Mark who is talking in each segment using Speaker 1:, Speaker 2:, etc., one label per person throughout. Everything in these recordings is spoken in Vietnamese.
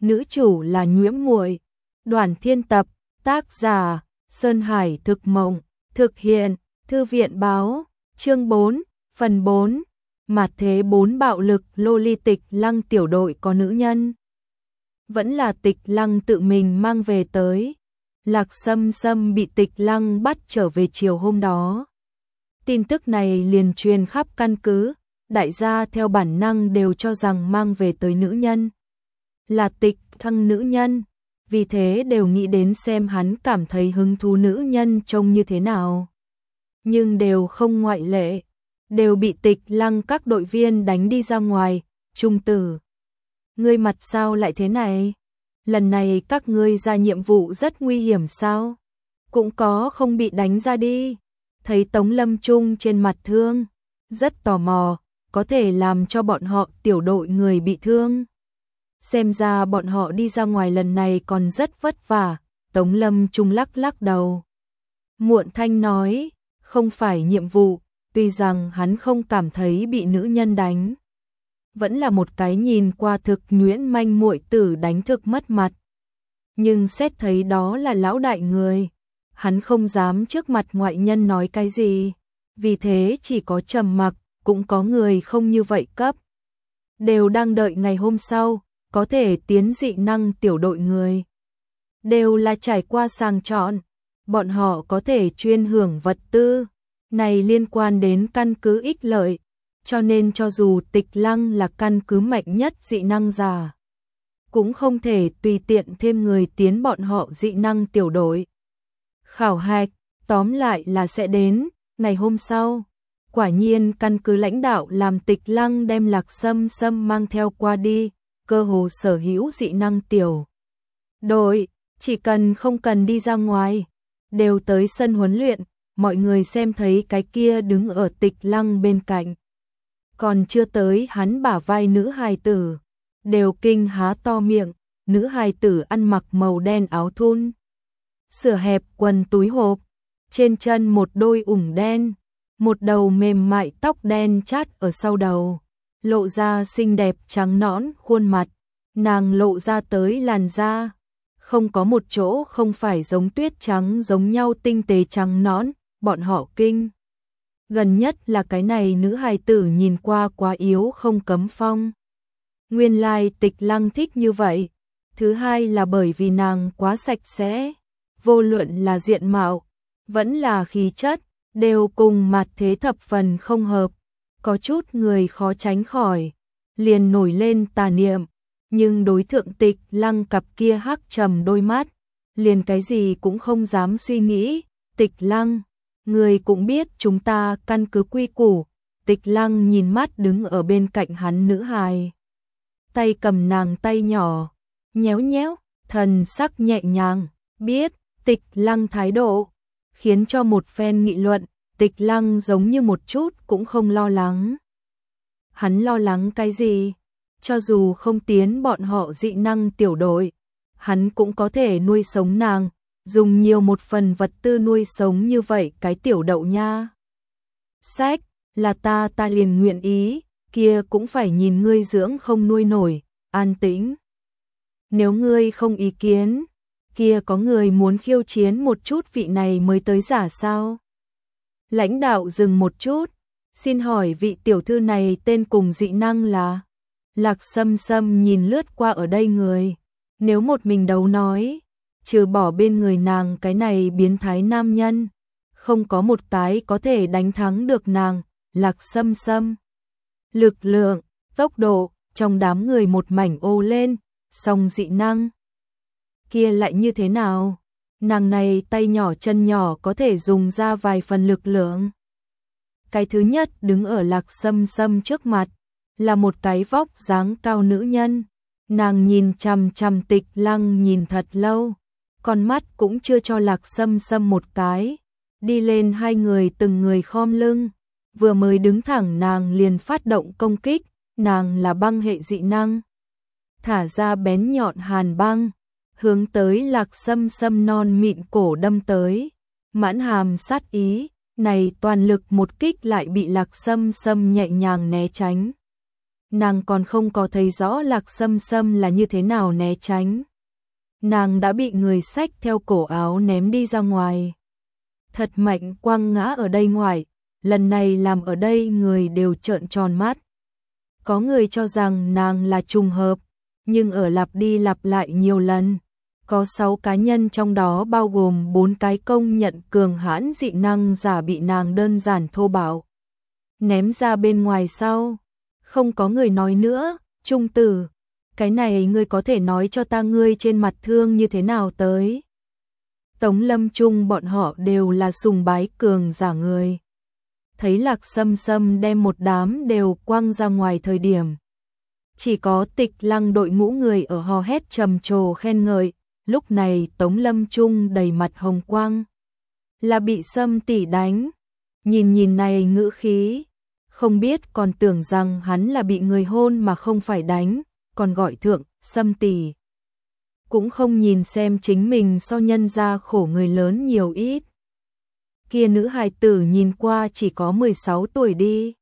Speaker 1: nữ chủ là Nhuễm Muội. Đoàn Thiên tập, tác giả Sơn Hải Thực Mộng, thực hiện Thư viện báo, chương 4, phần 4. Mạt thế 4 bạo lực loli Tịch Lăng tiểu đội có nữ nhân. Vẫn là Tịch Lăng tự mình mang về tới. Lạc Sâm Sâm bị Tịch Lăng bắt trở về chiều hôm đó. Tin tức này liền truyền khắp căn cứ, đại gia theo bản năng đều cho rằng mang về tới nữ nhân là Tịch Thăng nữ nhân, vì thế đều nghĩ đến xem hắn cảm thấy hứng thú nữ nhân trông như thế nào. Nhưng đều không ngoại lệ, đều bị Tịch Lăng các đội viên đánh đi ra ngoài. Trung tử, ngươi mặt sao lại thế này? Lần này các ngươi ra nhiệm vụ rất nguy hiểm sao? Cũng có không bị đánh ra đi. Thấy Tống Lâm Trung trên mặt thương, rất tò mò, có thể làm cho bọn họ tiểu đội người bị thương. Xem ra bọn họ đi ra ngoài lần này còn rất vất vả. Tống Lâm Trung lắc lắc đầu. Muộn thanh nói, không phải nhiệm vụ, tuy rằng hắn không cảm thấy bị nữ nhân đánh. Vẫn là một cái nhìn qua thực nhuyễn manh muội tử đánh thực mất mặt. Nhưng xét thấy đó là lão đại người, hắn không dám trước mặt ngoại nhân nói cái gì. Vì thế chỉ có trầm mặc, cũng có người không như vậy cấp. Đều đang đợi ngày hôm sau, có thể tiến dị năng tiểu đội người. Đều là trải qua sàng chọn, bọn họ có thể chuyên hưởng vật tư. Này liên quan đến căn cứ ích lợi, cho nên cho dù Tịch Lăng là căn cứ mạnh nhất dị năng giả, cũng không thể tùy tiện thêm người tiến bọn họ dị năng tiểu đội. Khảo hạch, tóm lại là sẽ đến, ngày hôm sau. Quả nhiên căn cứ lãnh đạo làm Tịch Lăng đem Lạc Sâm Sâm mang theo qua đi, cơ hồ sở hữu dị năng tiểu đội, chỉ cần không cần đi ra ngoài, đều tới sân huấn luyện. Mọi người xem thấy cái kia đứng ở Tịch Lăng bên cạnh, còn chưa tới hắn bả vai nữ hài tử, đều kinh há to miệng. Nữ hài tử ăn mặc màu đen áo thun, sửa hẹp quần túi hộp, trên chân một đôi ủng đen, một đầu mềm mại tóc đen chát ở sau đầu, lộ ra xinh đẹp trắng nõn khuôn mặt, nàng lộ ra tới làn da, không có một chỗ không phải giống tuyết trắng giống nhau tinh tế trắng nõn. Bọn họ kinh. Gần nhất là cái này nữ hài tử nhìn qua quá yếu không cấm phong. Nguyên lai Tịch Lăng thích như vậy. Thứ hai là bởi vì nàng quá sạch sẽ. Vô luận là diện mạo, vẫn là khí chất, đều cùng mặt thế thập phần không hợp. Có chút người khó tránh khỏi, liền nổi lên tà niệm. Nhưng đối thượng Tịch Lăng cặp kia hắc trầm đôi mắt, liền cái gì cũng không dám suy nghĩ. Tịch Lăng, người cũng biết chúng ta căn cứ quy củ. Tịch Lăng nhìn mắt đứng ở bên cạnh hắn nữ hài, tay cầm nàng tay nhỏ, nhéo nhéo, thần sắc nhẹ nhàng. Biết Tịch Lăng thái độ, khiến cho một phen nghị luận. Tịch Lăng giống như một chút cũng không lo lắng. Hắn lo lắng cái gì? Cho dù không tiến bọn họ dị năng tiểu đội, hắn cũng có thể nuôi sống nàng. Dùng nhiều một phần vật tư nuôi sống như vậy cái tiểu đậu nha. Sách, là ta liền nguyện ý, kia cũng phải nhìn ngươi dưỡng không nuôi nổi, an tĩnh. Nếu ngươi không ý kiến, kia có người muốn khiêu chiến một chút vị này mới tới giả sao? Lãnh đạo dừng một chút, xin hỏi vị tiểu thư này tên cùng dị năng là? Lạc Sâm Sâm nhìn lướt qua ở đây người, nếu một mình đấu nói, trừ bỏ bên người nàng cái này biến thái nam nhân, không có một cái có thể đánh thắng được nàng. Lạc Sâm Sâm, lực lượng, tốc độ, trong đám người một mảnh ô lên. Song dị năng kia lại như thế nào? Nàng này tay nhỏ chân nhỏ có thể dùng ra vài phần lực lượng. Cái thứ nhất đứng ở Lạc Sâm Sâm trước mặt, là một cái vóc dáng cao nữ nhân. Nàng nhìn chằm chằm Tịch Lăng nhìn thật lâu, con mắt cũng chưa cho Lạc Sâm Sâm một cái. Đi lên hai người từng người khom lưng, vừa mới đứng thẳng nàng liền phát động công kích. Nàng là băng hệ dị năng, thả ra bén nhọn hàn băng, hướng tới Lạc Sâm Sâm non mịn cổ đâm tới, mãn hàm sát ý. Này toàn lực một kích lại bị Lạc Sâm Sâm nhẹ nhàng né tránh. nàng còn không có thấy rõ Lạc Sâm Sâm là như thế nào né tránh. Nàng đã bị người xách theo cổ áo ném đi ra ngoài. Thật mạnh, quăng ngã ở đây ngoài, lần này làm ở đây người đều trợn tròn mắt. Có người cho rằng nàng là trùng hợp, nhưng ở lặp đi lặp lại nhiều lần. Có 6 cá nhân trong đó bao gồm 4 cái công nhận cường hãn dị năng giả bị nàng đơn giản thô bạo ném ra bên ngoài sau. Không có người nói nữa, Trung tử, cái này ngươi có thể nói cho ta ngươi trên mặt thương như thế nào tới. Tống Lâm Trung bọn họ đều là sùng bái cường giả người. Thấy Lạc Sâm Sâm đem một đám đều quăng ra ngoài thời điểm. Chỉ có Tịch Lăng đội ngũ người ở hò hét trầm trồ khen ngợi, lúc này Tống Lâm Trung đầy mặt hồng quang. Là bị Sâm tỷ đánh. Nhìn này ngữ khí, không biết còn tưởng rằng hắn là bị người hôn mà không phải đánh, còn gọi thượng Sâm tỷ. Cũng không nhìn xem chính mình so nhân gia khổ người lớn nhiều ít. Kia nữ hài tử nhìn qua chỉ có 16 tuổi đi.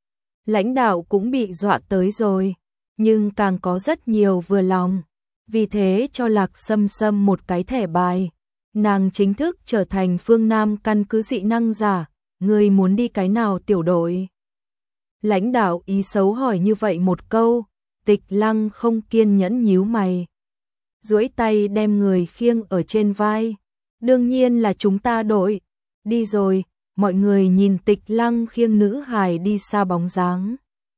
Speaker 1: Lãnh đạo cũng bị dọa tới rồi, nhưng càng có rất nhiều vừa lòng. Vì thế cho Lạc Sâm Sâm một cái thẻ bài. Nàng chính thức trở thành phương Nam căn cứ dị năng giả. Ngươi muốn đi cái nào tiểu đội? Lãnh đạo ý xấu hỏi như vậy một câu. Tịch Lăng không kiên nhẫn nhíu mày, duỗi tay đem người khiêng ở trên vai. Đương nhiên là chúng ta đội. Đi rồi. Mọi người nhìn Tịch Lăng khiêng nữ hài đi xa bóng dáng,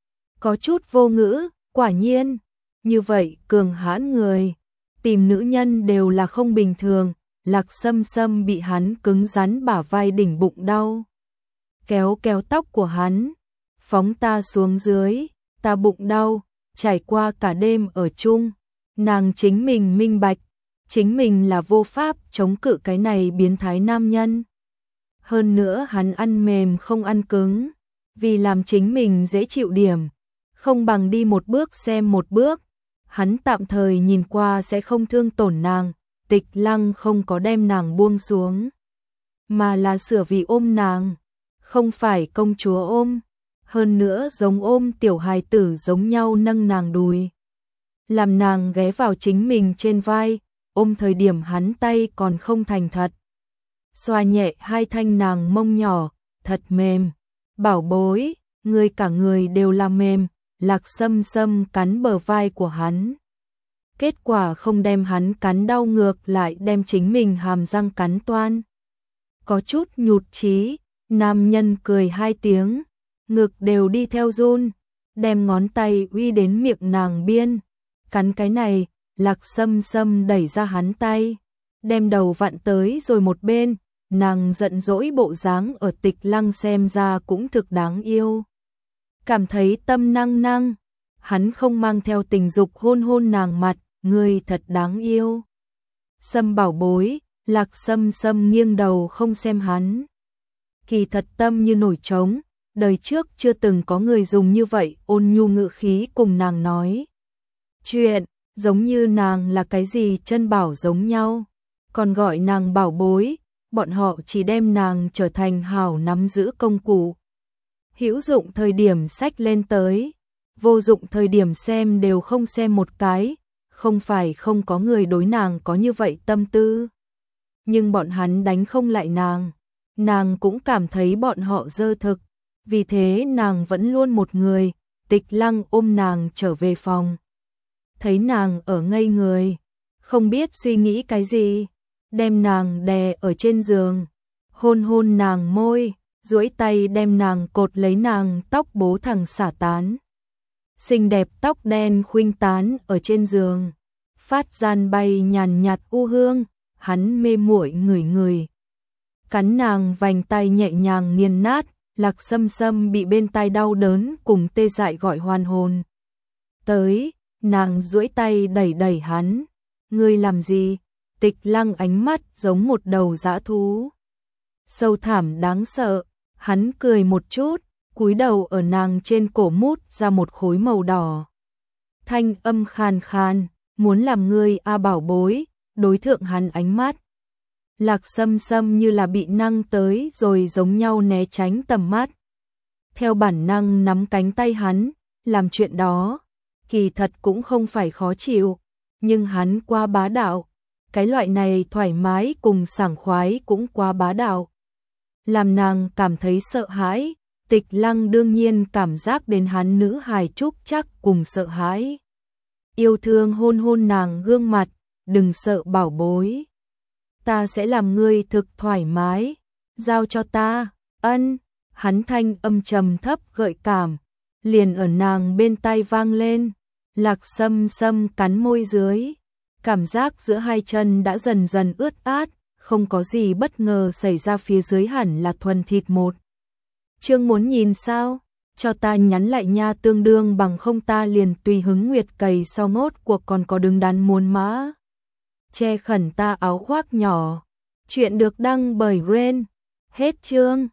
Speaker 1: có chút vô ngữ. Quả nhiên, như vậy cường hãn người tìm nữ nhân đều là không bình thường. Lạc Sâm Sâm bị hắn cứng rắn bả vai đỉnh bụng đau, kéo kéo tóc của hắn, phóng ta xuống dưới, ta bụng đau. Trải qua cả đêm ở chung, nàng chính mình minh bạch, chính mình là vô pháp chống cự cái này biến thái nam nhân. Hơn nữa hắn ăn mềm không ăn cứng, vì làm chính mình dễ chịu điểm, không bằng đi một bước xem một bước. Hắn tạm thời nhìn qua sẽ không thương tổn nàng. Tịch Lăng không có đem nàng buông xuống, mà là sửa vì ôm nàng, không phải công chúa ôm, hơn nữa giống ôm tiểu hài tử giống nhau nâng nàng đùi, làm nàng ghé vào chính mình trên vai. Ôm thời điểm hắn tay còn không thành thật, xoa nhẹ hai thanh nàng mông nhỏ, thật mềm. Bảo bối, người cả người đều là mềm. Lạc Sâm Sâm cắn bờ vai của hắn, kết quả không đem hắn cắn đau, ngược lại đem chính mình hàm răng cắn toan. Có chút nhụt chí, nam nhân cười 2 tiếng, ngực đều đi theo run, đem ngón tay uy đến miệng nàng biên. Cắn cái này. Lạc Sâm Sâm đẩy ra hắn tay, đem đầu vặn tới rồi một bên. Nàng giận dỗi bộ dáng ở Tịch Lăng xem ra cũng thực đáng yêu. Cảm thấy tâm năng năng, hắn không mang theo tình dục hôn hôn nàng mặt. Ngươi thật đáng yêu, Sâm bảo bối. Lạc Sâm Sâm nghiêng đầu không xem hắn, kỳ thật tâm như nổi trống. Đời trước chưa từng có người dùng như vậy ôn nhu ngữ khí cùng nàng nói chuyện, giống như nàng là cái gì chân bảo giống nhau, còn gọi nàng bảo bối. Bọn họ chỉ đem nàng trở thành hảo nắm giữ công cụ, hữu dụng thời điểm xách lên tới, vô dụng thời điểm xem đều không xem một cái. Không phải không có người đối nàng có như vậy tâm tư, nhưng bọn hắn đánh không lại nàng, nàng cũng cảm thấy bọn họ dơ thực, vì thế nàng vẫn luôn một người. Tịch Lăng ôm nàng trở về phòng, thấy nàng ở ngây người, không biết suy nghĩ cái gì, đem nàng đè ở trên giường, hôn hôn nàng môi, duỗi tay đem nàng cột lấy nàng tóc bố thẳng xả tán. Xinh đẹp tóc đen khuynh tán ở trên giường, phát gian bay nhàn nhạt u hương. Hắn mê muội ngửi ngửi, cắn nàng vành tay nhẹ nhàng nghiền nát. Lạc Sâm Sâm bị bên tai đau đớn cùng tê dại gọi hoàn hồn tới, nàng duỗi tay đẩy đẩy hắn. Ngươi làm gì? Tịch Lăng ánh mắt giống một đầu dã thú, sâu thẳm đáng sợ. Hắn cười một chút, cúi đầu ở nàng trên cổ mút ra một khối màu đỏ. Thanh âm khàn khàn, muốn làm ngươi a bảo bối. Đối thượng hắn ánh mắt, Lạc Sâm Sâm như là bị năng tới rồi giống nhau né tránh tầm mắt, theo bản năng nắm cánh tay hắn, làm chuyện đó, kỳ thật cũng không phải khó chịu, nhưng hắn quá bá đạo, cái loại này thoải mái cùng sảng khoái cũng quá bá đạo. Làm nàng cảm thấy sợ hãi, Tịch Lăng đương nhiên cảm giác đến hắn nữ hài trúc chắc cùng sợ hãi. Yêu thương hôn hôn nàng gương mặt, đừng sợ bảo bối. Ta sẽ làm ngươi thực thoải mái, giao cho ta, ân, hắn thanh âm trầm thấp gợi cảm, liền ở nàng bên tai vang lên, Lạc Sâm Sâm cắn môi dưới, cảm giác giữa hai chân đã dần dần ướt át, không có gì bất ngờ xảy ra phía dưới hẳn là thuần thịt một. Chương muốn nhìn sao? Cho ta nhắn lại nha, tương đương bằng không ta liền tùy hứng Nguyệt cày sau ngốt cuộc còn có đứng đắn muôn mã. Che khẩn ta áo khoác nhỏ. Chuyện được đăng bởi Ren. Hết chương.